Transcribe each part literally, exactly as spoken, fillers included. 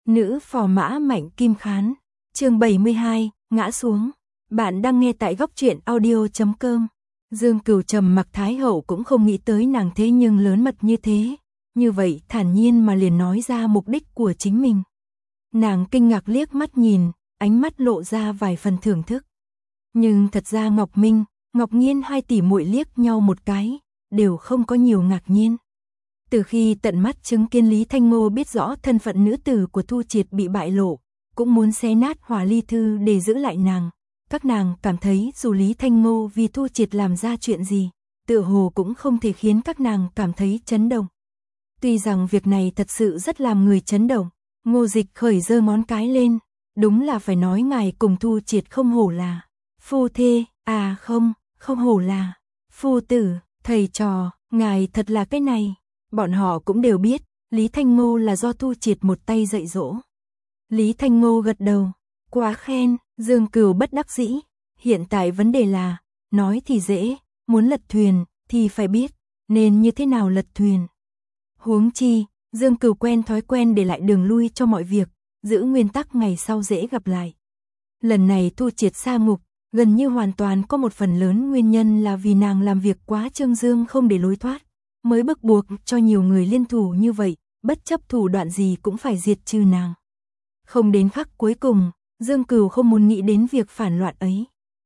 Nữ phò mã Mạnh Kim Khán, chương bảy mươi hai, ngã xuống. Bạn đang nghe tại góc truyện audio chấm com. Dương Cửu trầm mặc, Thái hậu cũng không nghĩ tới nàng thế nhưng lớn mật như thế, như vậy thản nhiên mà liền nói ra mục đích của chính mình. Nàng kinh ngạc liếc mắt nhìn, ánh mắt lộ ra vài phần thưởng thức. Nhưng thật ra Ngọc Minh, Ngọc Nhiên hai tỷ muội liếc nhau một cái, đều không có nhiều ngạc nhiên. Từ khi tận mắt chứng kiến Lý Thanh Ngô biết rõ thân phận nữ tử của Thu Triệt bị bại lộ, cũng muốn xé nát Hỏa Ly Thư để giữ lại nàng, các nàng cảm thấy dù Lý Thanh Ngô vì Thu Triệt làm ra chuyện gì, tựa hồ cũng không thể khiến các nàng cảm thấy chấn động. Tuy rằng việc này thật sự rất làm người chấn động, Ngô Dịch khởi giơ ngón cái lên, đúng là phải nói ngài cùng Thu Triệt không hổ là phu thê, à không, không hổ là phu tử, thầy trò, ngài thật là cái này. Bọn họ cũng đều biết, Lý Thanh Ngô là do Thu Triệt một tay dạy dỗ. Lý Thanh Ngô gật đầu, quá khen. Dương Cửu bất đắc dĩ, hiện tại vấn đề là, nói thì dễ, muốn lật thuyền, thì phải biết, nên như thế nào lật thuyền. Huống chi, Dương Cửu quen thói quen để lại đường lui cho mọi việc, giữ nguyên tắc ngày sau dễ gặp lại. Lần này Thu Triệt sa ngục, gần như hoàn toàn có một phần lớn nguyên nhân là vì nàng làm việc quá trương dương không để lối thoát, mới bức buộc cho nhiều người liên thủ như vậy, bất chấp thủ đoạn gì cũng phải diệt trừ nàng. Không đến khắc cuối cùng, Dương Cửu không muốn nghĩ đến việc phản loạn ấy.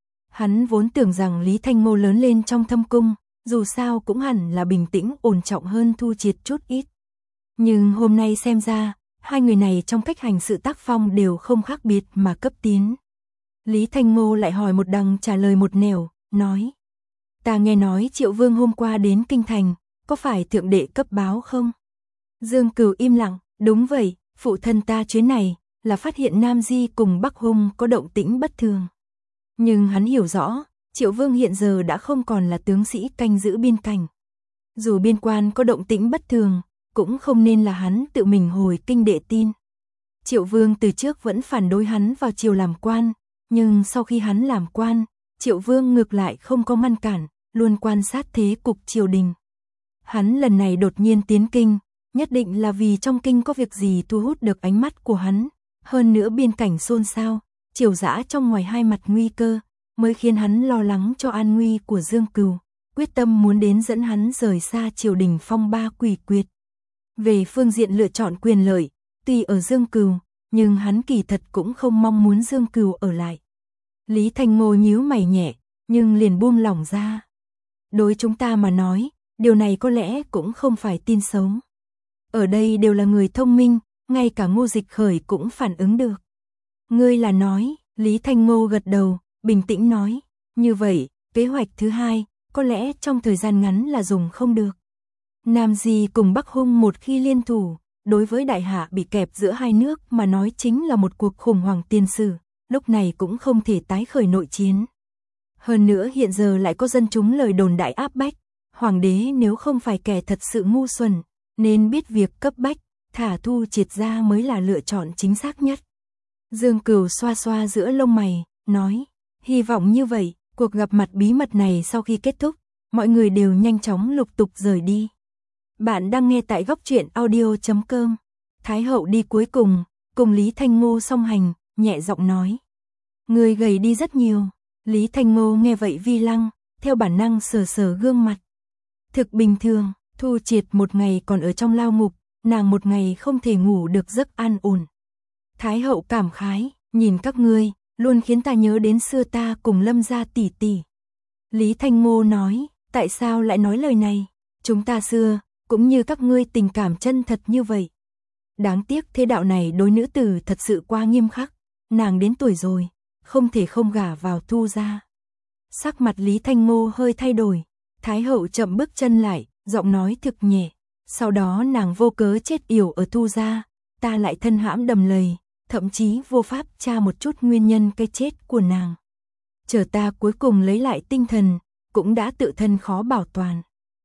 Hắn vốn tưởng rằng Lý Thanh Ngô lớn lên trong thâm cung, dù sao cũng hẳn là bình tĩnh ổn trọng hơn Thu Triệt chút ít. Nhưng hôm nay xem ra, hai người này trong cách hành sự tác phong đều không khác biệt mà cấp tiến. Lý Thanh Ngô lại hỏi một đằng trả lời một nẻo, nói: Ta nghe nói Triệu Vương hôm qua đến Kinh Thành, có phải thượng đệ cấp báo không? Dương Cửu im lặng, đúng vậy, phụ thân ta chuyến này là phát hiện Nam Di cùng Bắc Hung có động tĩnh bất thường. Nhưng hắn hiểu rõ, Triệu Vương hiện giờ đã không còn là tướng sĩ canh giữ biên cảnh. Dù biên quan có động tĩnh bất thường, cũng không nên là hắn tự mình hồi kinh đệ tin. Triệu Vương từ trước vẫn phản đối hắn vào triều làm quan, nhưng sau khi hắn làm quan, Triệu Vương ngược lại không có ngăn cản, luôn quan sát thế cục triều đình. Hắn lần này đột nhiên tiến kinh, nhất định là vì trong kinh có việc gì thu hút được ánh mắt của hắn. Hơn nữa biên cảnh xôn xao, triều dã trong ngoài hai mặt nguy cơ, mới khiến hắn lo lắng cho an nguy của Dương Cửu, quyết tâm muốn đến dẫn hắn rời xa triều đình phong ba quỷ quyệt. Về phương diện lựa chọn quyền lợi, tuy ở Dương Cửu, nhưng hắn kỳ thật cũng không mong muốn Dương Cửu ở lại. Lý Thanh Ngô nhíu mày nhẹ, nhưng liền buông lỏng ra. Đối chúng ta mà nói, điều này có lẽ cũng không phải tin xấu. Ở đây đều là người thông minh, ngay cả Ngô Dịch khởi cũng phản ứng được. Ngươi là nói, Lý Thanh Ngô gật đầu, bình tĩnh nói, như vậy, kế hoạch thứ hai, có lẽ trong thời gian ngắn là dùng không được. Nam Di cùng Bắc Hung một khi liên thủ, đối với đại hạ bị kẹp giữa hai nước mà nói chính là một cuộc khủng hoảng tiền sử, lúc này cũng không thể tái khởi nội chiến. Hơn nữa hiện giờ lại có dân chúng lời đồn đại áp bách, hoàng đế nếu không phải kẻ thật sự ngu xuẩn, nên biết việc cấp bách, thả Thu Triệt ra mới là lựa chọn chính xác nhất. Dương Cửu xoa xoa giữa lông mày, nói, hy vọng như vậy, cuộc gặp mặt bí mật này sau khi kết thúc, mọi người đều nhanh chóng lục tục rời đi. Bạn đang nghe tại góc truyện audio chấm com. Thái hậu đi cuối cùng, cùng Lý Thanh Ngô song hành, nhẹ giọng nói. Người gầy đi rất nhiều. Lý Thanh Ngô nghe vậy vi lăng, theo bản năng sờ sờ gương mặt. Thực bình thường, Thu Triệt một ngày còn ở trong lao ngục, nàng một ngày không thể ngủ được giấc an ổn. Thái hậu cảm khái, nhìn các ngươi, luôn khiến ta nhớ đến xưa ta cùng Lâm gia tỷ tỷ. Lý Thanh Ngô nói, tại sao lại nói lời này? Chúng ta xưa, cũng như các ngươi tình cảm chân thật như vậy. Đáng tiếc thế đạo này đối nữ tử thật sự quá nghiêm khắc, nàng đến tuổi rồi, không thể không gả vào Thu gia. Sắc mặt Lý Thanh Ngô hơi thay đổi, Thái hậu chậm bước chân lại, giọng nói thực nhẹ. Sau đó nàng vô cớ chết yểu ở Thu gia, ta lại thân hãm đầm lầy, thậm chí vô pháp tra một chút nguyên nhân cái chết của nàng. Chờ ta cuối cùng lấy lại tinh thần, cũng đã tự thân khó bảo toàn.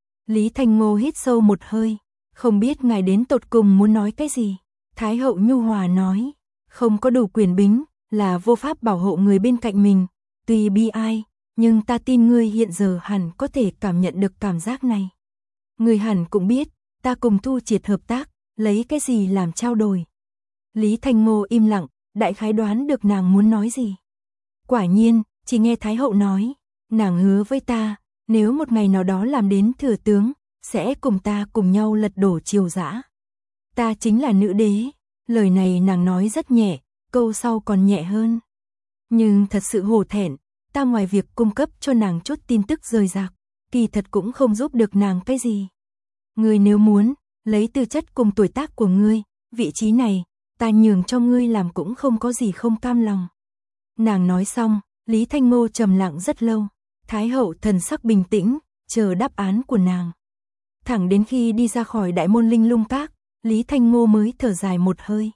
Lý Thanh Ngô hít sâu một hơi, không biết ngài đến tột cùng muốn nói cái gì. Thái hậu nhu hòa nói, không có đủ quyền bính, là vô pháp bảo hộ người bên cạnh mình, tuy bi ai, nhưng ta tin ngươi hiện giờ hẳn có thể cảm nhận được cảm giác này. Ngươi hẳn cũng biết, ta cùng Thu Triệt hợp tác, lấy cái gì làm trao đổi. Lý Thanh Ngô im lặng, đại khái đoán được nàng muốn nói gì. Quả nhiên, chỉ nghe Thái hậu nói, nàng hứa với ta, nếu một ngày nào đó làm đến thừa tướng, sẽ cùng ta cùng nhau lật đổ Triều Dã. Ta chính là nữ đế. Lời này nàng nói rất nhẹ, câu sau còn nhẹ hơn. Nhưng thật sự hổ thẹn, ta ngoài việc cung cấp cho nàng chút tin tức rời rạc, kỳ thật cũng không giúp được nàng cái gì. Ngươi nếu muốn, lấy tư chất cùng tuổi tác của ngươi, vị trí này, ta nhường cho ngươi làm cũng không có gì không cam lòng. Nàng nói xong, Lý Thanh Ngô trầm lặng rất lâu, Thái hậu thần sắc bình tĩnh, chờ đáp án của nàng. Thẳng đến khi đi ra khỏi đại môn Linh Lung Các, Lý Thanh Ngô mới thở dài một hơi.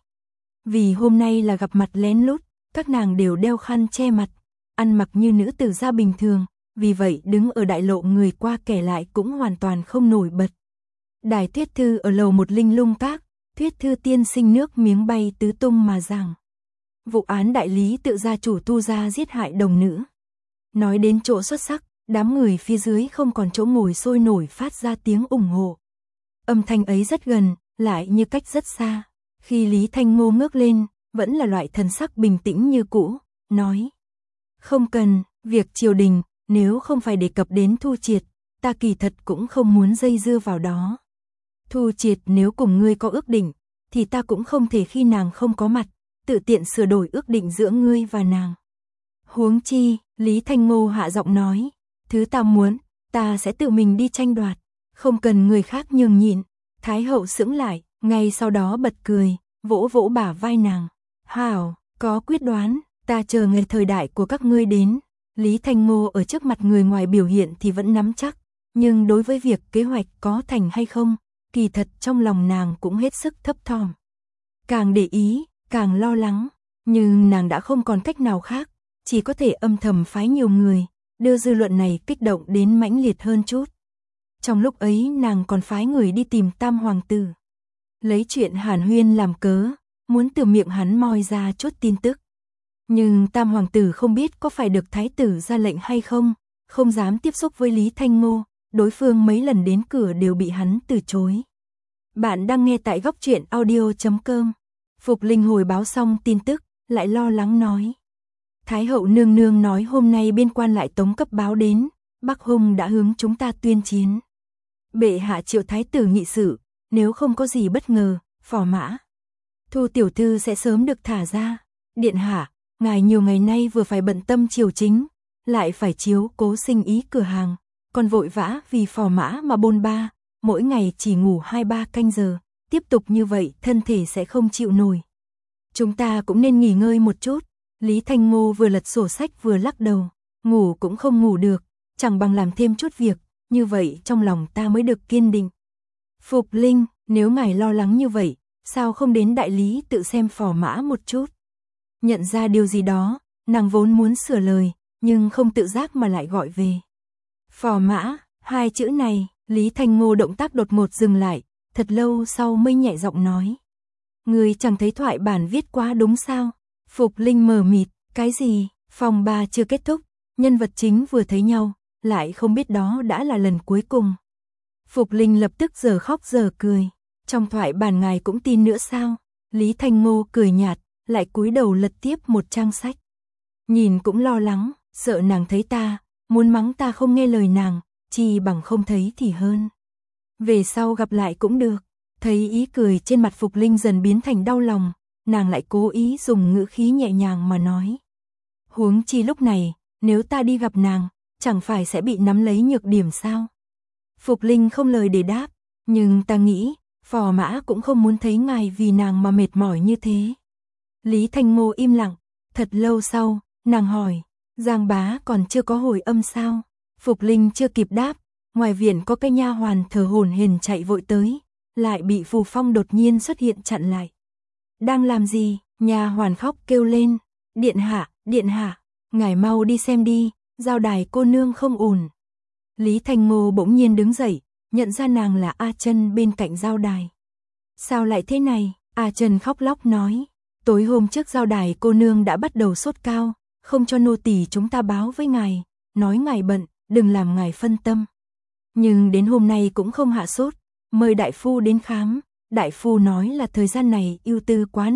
Vì hôm nay là gặp mặt lén lút, các nàng đều đeo khăn che mặt, ăn mặc như nữ tử gia bình thường, vì vậy đứng ở đại lộ người qua kẻ lại cũng hoàn toàn không nổi bật. Đài Thuyết Thư ở lầu một Linh Lung Các, Thuyết Thư tiên sinh nước miếng bay tứ tung mà giảng. Vụ án đại lý tự gia chủ Tu gia giết hại đồng nữ. Nói đến chỗ xuất sắc, đám người phía dưới không còn chỗ ngồi sôi nổi phát ra tiếng ủng hộ. Âm thanh ấy rất gần, lại như cách rất xa. Khi Lý Thanh Ngô ngước lên, vẫn là loại thần sắc bình tĩnh như cũ, nói. Không cần, việc triều đình, nếu không phải đề cập đến Thu Triệt, ta kỳ thật cũng không muốn dây dưa vào đó. Thu Triệt nếu cùng ngươi có ước định, thì ta cũng không thể khi nàng không có mặt, tự tiện sửa đổi ước định giữa ngươi và nàng. Huống chi, Lý Thanh Ngô hạ giọng nói, thứ ta muốn, ta sẽ tự mình đi tranh đoạt, không cần người khác nhường nhịn. Thái hậu sững lại, ngay sau đó bật cười, vỗ vỗ bả vai nàng. Hảo, có quyết đoán, ta chờ ngày thời đại của các ngươi đến. Lý Thanh Ngô ở trước mặt người ngoài biểu hiện thì vẫn nắm chắc, nhưng đối với việc kế hoạch có thành hay không, kỳ thật trong lòng nàng cũng hết sức thấp thỏm. Càng để ý, càng lo lắng, nhưng nàng đã không còn cách nào khác, chỉ có thể âm thầm phái nhiều người, đưa dư luận này kích động đến mãnh liệt hơn chút. Trong lúc ấy nàng còn phái người đi tìm Tam Hoàng tử. Lấy chuyện Hàn Huyên làm cớ, muốn từ miệng hắn moi ra chút tin tức. Nhưng Tam Hoàng tử không biết có phải được Thái tử ra lệnh hay không, không dám tiếp xúc với Lý Thanh Ngô, đối phương mấy lần đến cửa đều bị hắn từ chối. Bạn đang nghe tại góc truyện audio chấm com. Phục Linh hồi báo xong tin tức, lại lo lắng nói. Thái hậu nương nương nói hôm nay biên quan lại tống cấp báo đến, Bắc Hung đã hướng chúng ta tuyên chiến. Bệ hạ triệu thái tử nghị sự, nếu không có gì bất ngờ, phò mã Thu tiểu thư sẽ sớm được thả ra. Điện hạ, ngài nhiều ngày nay vừa phải bận tâm triều chính, lại phải chiếu cố sinh ý cửa hàng, còn vội vã vì phò mã mà bôn ba, mỗi ngày chỉ ngủ hai ba canh giờ, tiếp tục như vậy thân thể sẽ không chịu nổi. Chúng ta cũng nên nghỉ ngơi một chút. Lý Thanh Ngô vừa lật sổ sách vừa lắc đầu, ngủ cũng không ngủ được, chẳng bằng làm thêm chút việc, như vậy trong lòng ta mới được kiên định. Phục Linh, nếu ngài lo lắng như vậy, sao không đến đại lý tự xem phò mã một chút? Nhận ra điều gì đó, nàng vốn muốn sửa lời, nhưng không tự giác mà lại gọi về. Phò mã, hai chữ này, Lý Thanh Ngô động tác đột ngột dừng lại, thật lâu sau mới nhẹ giọng nói. Người chẳng thấy thoại bản viết quá đúng sao? Phục Linh mờ mịt, cái gì? Phòng ba chưa kết thúc, nhân vật chính vừa thấy nhau, lại không biết đó đã là lần cuối cùng. Phục Linh lập tức giờ khóc giờ cười. Trong thoại bản ngài cũng tin nữa sao? Lý Thanh Ngô cười nhạt, lại cúi đầu lật tiếp một trang sách. Nhìn cũng lo lắng, sợ nàng thấy ta, muốn mắng ta không nghe lời nàng, chi bằng không thấy thì hơn. Về sau gặp lại cũng được. Thấy ý cười trên mặt Phục Linh dần biến thành đau lòng, nàng lại cố ý dùng ngữ khí nhẹ nhàng mà nói. Huống chi lúc này, nếu ta đi gặp nàng, chẳng phải sẽ bị nắm lấy nhược điểm sao? Phục Linh không lời để đáp, nhưng ta nghĩ, phò mã cũng không muốn thấy ngài vì nàng mà mệt mỏi như thế. Lý Thanh Ngô im lặng, thật lâu sau, nàng hỏi, Giang bá còn chưa có hồi âm sao? Phục Linh chưa kịp đáp, ngoài viện có cái nha hoàn thở hổn hển chạy vội tới, lại bị Phù Phong đột nhiên xuất hiện chặn lại. Đang làm gì? Nha hoàn khóc kêu lên. Điện hạ, điện hạ, ngài mau đi xem đi, giao đài cô nương không ổn. Lý Thanh Ngô bỗng nhiên đứng dậy, nhận ra nàng là A Trân bên cạnh giao đài. Sao lại thế này? A Trân khóc lóc nói. Tối hôm trước giao đài cô nương đã bắt đầu sốt cao, không cho nô tỳ chúng ta báo với ngài, nói ngài bận, đừng làm ngài phân tâm. Nhưng đến hôm nay cũng không hạ sốt, mời đại phu đến khám. Đại phu nói là thời gian này ưu tư quá nặng,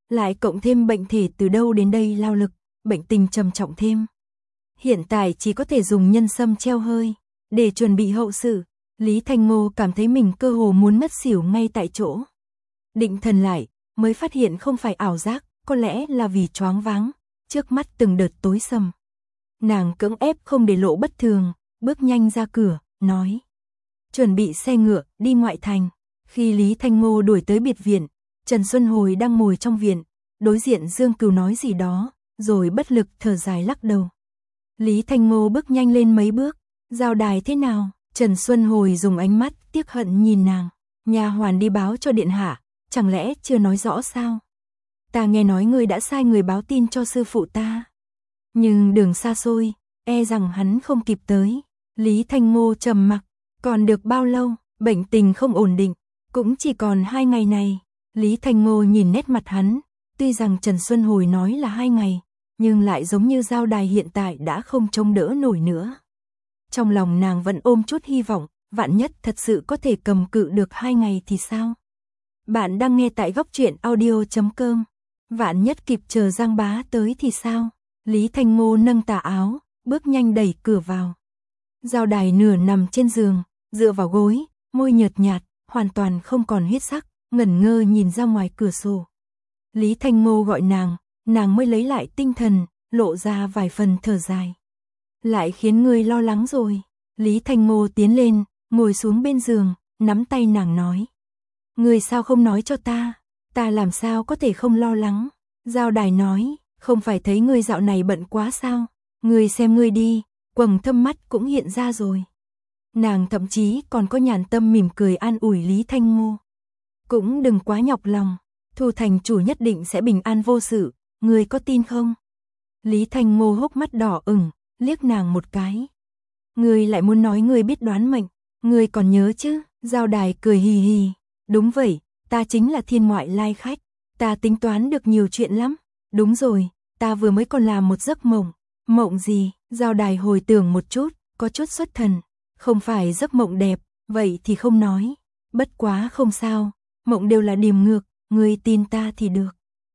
lại cộng thêm bệnh thể từ đâu đến đây lao lực, bệnh tình trầm trọng thêm. Hiện tại chỉ có thể dùng nhân sâm treo hơi, để chuẩn bị hậu sự. Lý Thanh Ngô cảm thấy mình cơ hồ muốn ngất xỉu ngay tại chỗ. Định thần lại, mới phát hiện không phải ảo giác, có lẽ là vì choáng váng, trước mắt từng đợt tối sầm. Nàng cưỡng ép không để lộ bất thường, bước nhanh ra cửa, nói. Chuẩn bị xe ngựa, đi ngoại thành. Khi Lý Thanh Ngô đuổi tới biệt viện, Trần Xuân Hồi đang ngồi trong viện, đối diện Dương Cừu nói gì đó, rồi bất lực thở dài lắc đầu. Lý Thanh Ngô bước nhanh lên mấy bước, giao đài thế nào? Trần Xuân Hồi dùng ánh mắt tiếc hận nhìn nàng, nha hoàn đi báo cho điện hạ, chẳng lẽ chưa nói rõ sao? Ta nghe nói ngươi đã sai người báo tin cho sư phụ ta. Nhưng đường xa xôi, e rằng hắn không kịp tới. Lý Thanh Ngô trầm mặc, còn được bao lâu, bệnh tình không ổn định, cũng chỉ còn hai ngày này. Lý Thanh Ngô nhìn nét mặt hắn, tuy rằng Trần Xuân Hồi nói là hai ngày, nhưng lại giống như giao đài hiện tại đã không chống đỡ nổi nữa. Trong lòng nàng vẫn ôm chút hy vọng, vạn nhất thật sự có thể cầm cự được hai ngày thì sao? Bạn đang nghe tại góc truyện audio chấm com. Vạn nhất kịp chờ Giang Bá tới thì sao? Lý Thanh Ngô nâng tà áo, bước nhanh đẩy cửa vào. Giao đài nửa nằm trên giường, dựa vào gối, môi nhợt nhạt, hoàn toàn không còn huyết sắc, ngẩn ngơ nhìn ra ngoài cửa sổ. Lý Thanh Ngô gọi nàng, nàng mới lấy lại tinh thần, lộ ra vài phần thở dài. Lại khiến ngươi lo lắng rồi. Lý Thanh Ngô tiến lên, ngồi xuống bên giường, nắm tay nàng nói. Ngươi sao không nói cho ta, ta làm sao có thể không lo lắng. Giao đài nói, không phải thấy ngươi dạo này bận quá sao, ngươi xem ngươi đi, quầng thâm mắt cũng hiện ra rồi. Nàng thậm chí còn có nhàn tâm mỉm cười an ủi Lý Thanh Ngô. Cũng đừng quá nhọc lòng, Thu thành chủ nhất định sẽ bình an vô sự, ngươi có tin không? Lý Thanh Ngô hốc mắt đỏ ửng, liếc nàng một cái. Ngươi lại muốn nói ngươi biết đoán mệnh, ngươi còn nhớ chứ? Giao đài cười hì hì, đúng vậy, ta chính là thiên ngoại lai khách, ta tính toán được nhiều chuyện lắm. Đúng rồi, ta vừa mới còn làm một giấc mộng. Mộng gì? Giao đài hồi tưởng một chút, có chút xuất thần. Không phải giấc mộng đẹp, vậy thì không nói. Bất quá không sao, mộng đều là điềm ngược, ngươi tin ta thì được.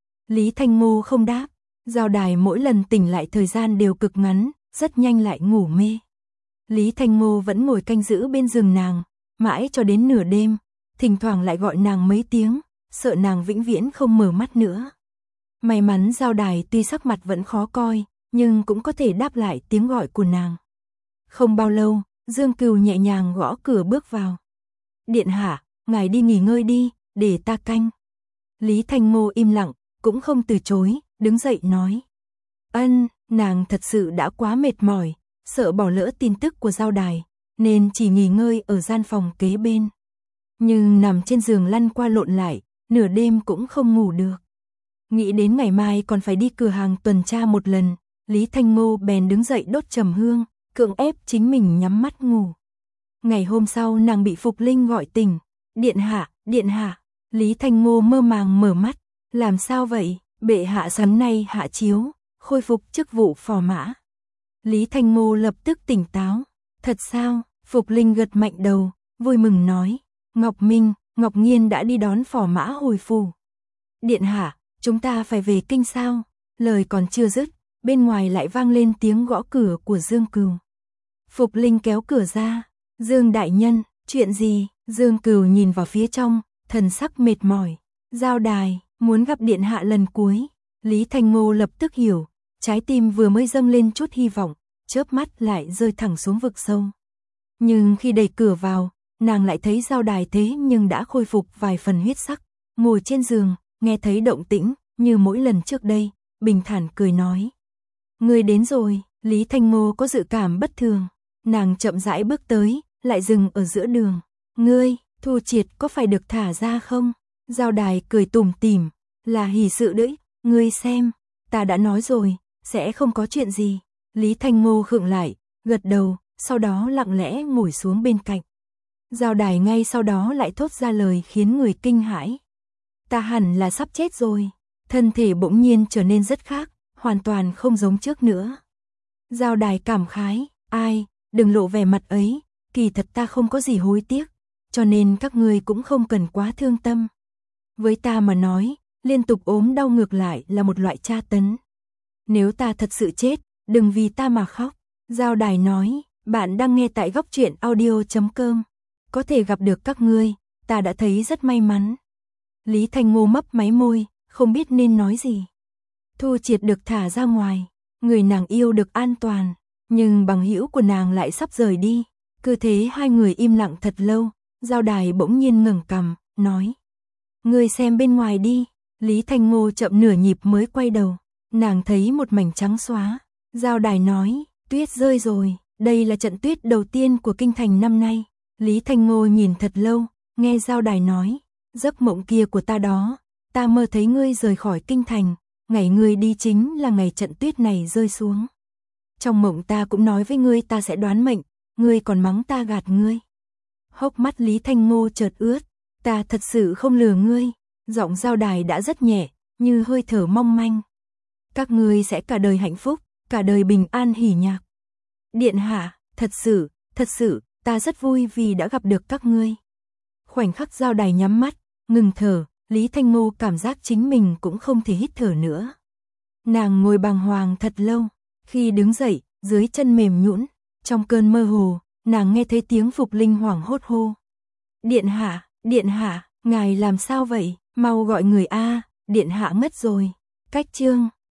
Lý Thanh Ngô không đáp, giao đài mỗi lần tỉnh lại thời gian đều cực ngắn, rất nhanh lại ngủ mê. Lý Thanh Ngô vẫn ngồi canh giữ bên giường nàng, mãi cho đến nửa đêm, thỉnh thoảng lại gọi nàng mấy tiếng, sợ nàng vĩnh viễn không mở mắt nữa. May mắn giao đài tuy sắc mặt vẫn khó coi, nhưng cũng có thể đáp lại tiếng gọi của nàng. Không bao lâu, Dương Cừu nhẹ nhàng gõ cửa bước vào. Điện hạ, ngài đi nghỉ ngơi đi, để ta canh. Lý Thanh Ngô im lặng, cũng không từ chối, đứng dậy nói. Ân, nàng thật sự đã quá mệt mỏi, sợ bỏ lỡ tin tức của giao đài, nên chỉ nghỉ ngơi ở gian phòng kế bên. Nhưng nằm trên giường lăn qua lộn lại, nửa đêm cũng không ngủ được. Nghĩ đến ngày mai còn phải đi cửa hàng tuần tra một lần, Lý Thanh Ngô bèn đứng dậy đốt trầm hương, cưỡng ép chính mình nhắm mắt ngủ. Ngày hôm sau nàng bị Phục Linh gọi tỉnh. Điện hạ, điện hạ. Lý Thanh Ngô mơ màng mở mắt. Làm sao vậy? Bệ hạ sáng nay hạ chiếu, khôi phục chức vụ phò mã. Lý Thanh Ngô lập tức tỉnh táo. Thật sao? Phục Linh gật mạnh đầu, vui mừng nói. Ngọc Minh, Ngọc Nghiên đã đi đón phò mã hồi phủ. Điện hạ, chúng ta phải về kinh sao? Lời còn chưa dứt, bên ngoài lại vang lên tiếng gõ cửa của Dương Cừu. Phục Linh kéo cửa ra. Dương đại nhân, chuyện gì? Dương Cừu nhìn vào phía trong, thần sắc mệt mỏi. Giao đài, muốn gặp điện hạ lần cuối. Lý Thanh Ngô lập tức hiểu, trái tim vừa mới dâng lên chút hy vọng, chớp mắt lại rơi thẳng xuống vực sâu. Nhưng khi đẩy cửa vào, nàng lại thấy giao đài thế nhưng đã khôi phục vài phần huyết sắc, ngồi trên giường, nghe thấy động tĩnh, như mỗi lần trước đây, bình thản cười nói. Ngươi đến rồi. Lý Thanh Ngô có dự cảm bất thường, nàng chậm rãi bước tới, lại dừng ở giữa đường. Ngươi, Thu Triệt có phải được thả ra không? Giao đài cười tủm tỉm, là hỷ sự đấy, ngươi xem, ta đã nói rồi, sẽ không có chuyện gì. Lý Thanh Ngô khựng lại, gật đầu, sau đó lặng lẽ ngồi xuống bên cạnh. Giao đài ngay sau đó lại thốt ra lời khiến người kinh hãi. Ta hẳn là sắp chết rồi. Thân thể bỗng nhiên trở nên rất khác, hoàn toàn không giống trước nữa. Giao đài cảm khái, ai, đừng lộ vẻ mặt ấy, kỳ thật ta không có gì hối tiếc, cho nên các ngươi cũng không cần quá thương tâm. Với ta mà nói, liên tục ốm đau ngược lại là một loại tra tấn. Nếu ta thật sự chết, đừng vì ta mà khóc. Giao Đài nói, bạn đang nghe tại góc truyện audio chấm com. Có thể gặp được các ngươi, ta đã thấy rất may mắn. Lý Thanh Ngô mấp máy môi, không biết nên nói gì. Thu Triệt được thả ra ngoài, người nàng yêu được an toàn, nhưng bằng hữu của nàng lại sắp rời đi. Cứ thế hai người im lặng thật lâu, Giao Đài bỗng nhiên ngẩng cằm, nói: "Ngươi xem bên ngoài đi." Lý Thanh Ngô chậm nửa nhịp mới quay đầu, nàng thấy một mảnh trắng xóa. Giao Đài nói: "Tuyết rơi rồi, đây là trận tuyết đầu tiên của kinh thành năm nay." Lý Thanh Ngô nhìn thật lâu, nghe Giao Đài nói: "Giấc mộng kia của ta đó, ta mơ thấy ngươi rời khỏi kinh thành, ngày ngươi đi chính là ngày trận tuyết này rơi xuống. Trong mộng ta cũng nói với ngươi ta sẽ đoán mệnh, ngươi còn mắng ta gạt ngươi." Hốc mắt Lý Thanh Ngô chợt ướt, "Ta thật sự không lừa ngươi." Giọng Giao Đài đã rất nhẹ, như hơi thở mong manh. "Các ngươi sẽ cả đời hạnh phúc, cả đời bình an hỉ nhạc." "Điện hạ, thật sự, thật sự, ta rất vui vì đã gặp được các ngươi." Khoảnh khắc Giao Đài nhắm mắt, ngừng thở, Lý Thanh Ngô cảm giác chính mình cũng không thể hít thở nữa. Nàng ngồi bàng hoàng thật lâu, khi đứng dậy, dưới chân mềm nhũn, trong cơn mơ hồ, nàng nghe thấy tiếng Phục Linh hoảng hốt hô: "Điện hạ, điện hạ, ngài làm sao vậy, mau gọi người a, điện hạ mất rồi." Cách chương